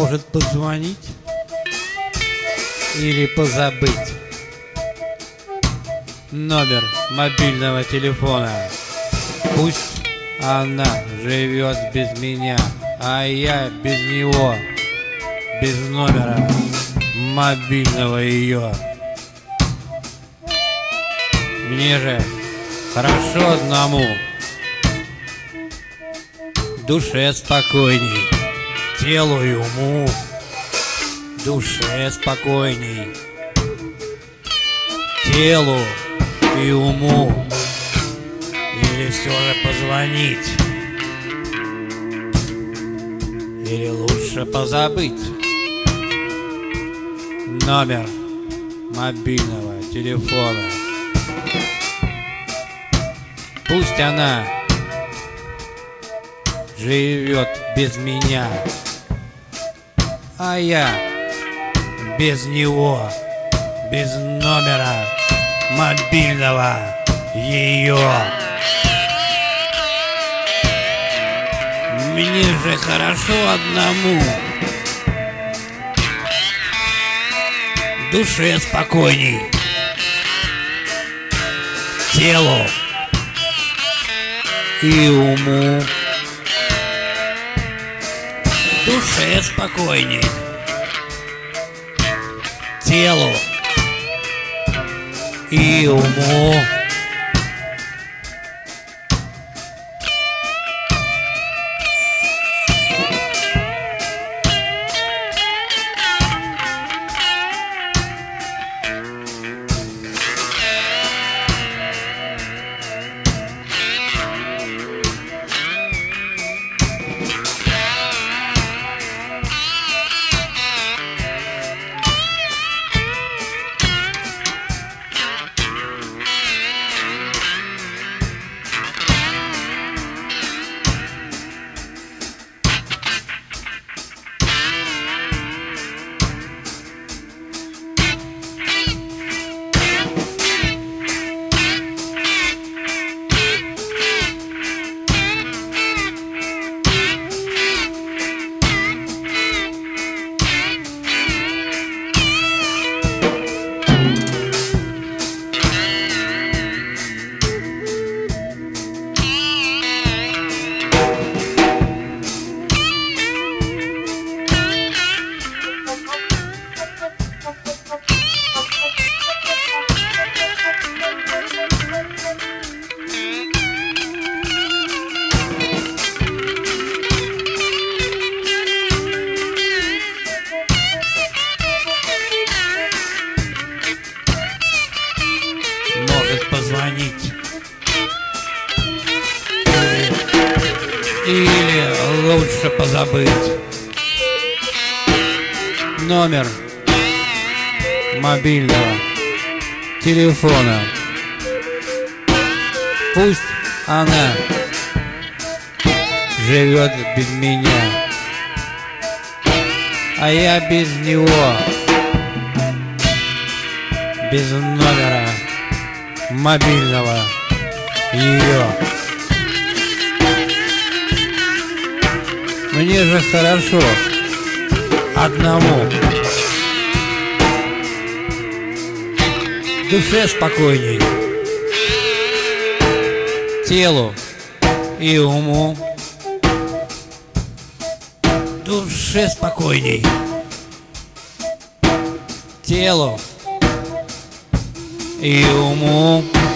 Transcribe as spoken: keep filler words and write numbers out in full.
Может позвонить или позабыть номер мобильного телефона. Пусть она живет без меня, а я без него, без номера мобильного ее. Мне же хорошо одному, душе спокойней, телу и уму, душе спокойней, телу и уму. Или все же позвонить, или лучше позабыть номер мобильного телефона. Пусть она живет без меня, а я без него, без номера мобильного ее. Мне же хорошо одному, душе спокойней, телу и уму. Душе спокойней, телу и уму. Позвонить или, или лучше позабыть номер мобильного телефона. Пусть она живет без меня, а я без него, без номера мобильного ее. Мне же хорошо одному, душе спокойней, телу и уму. Душе спокойней, телу и уму.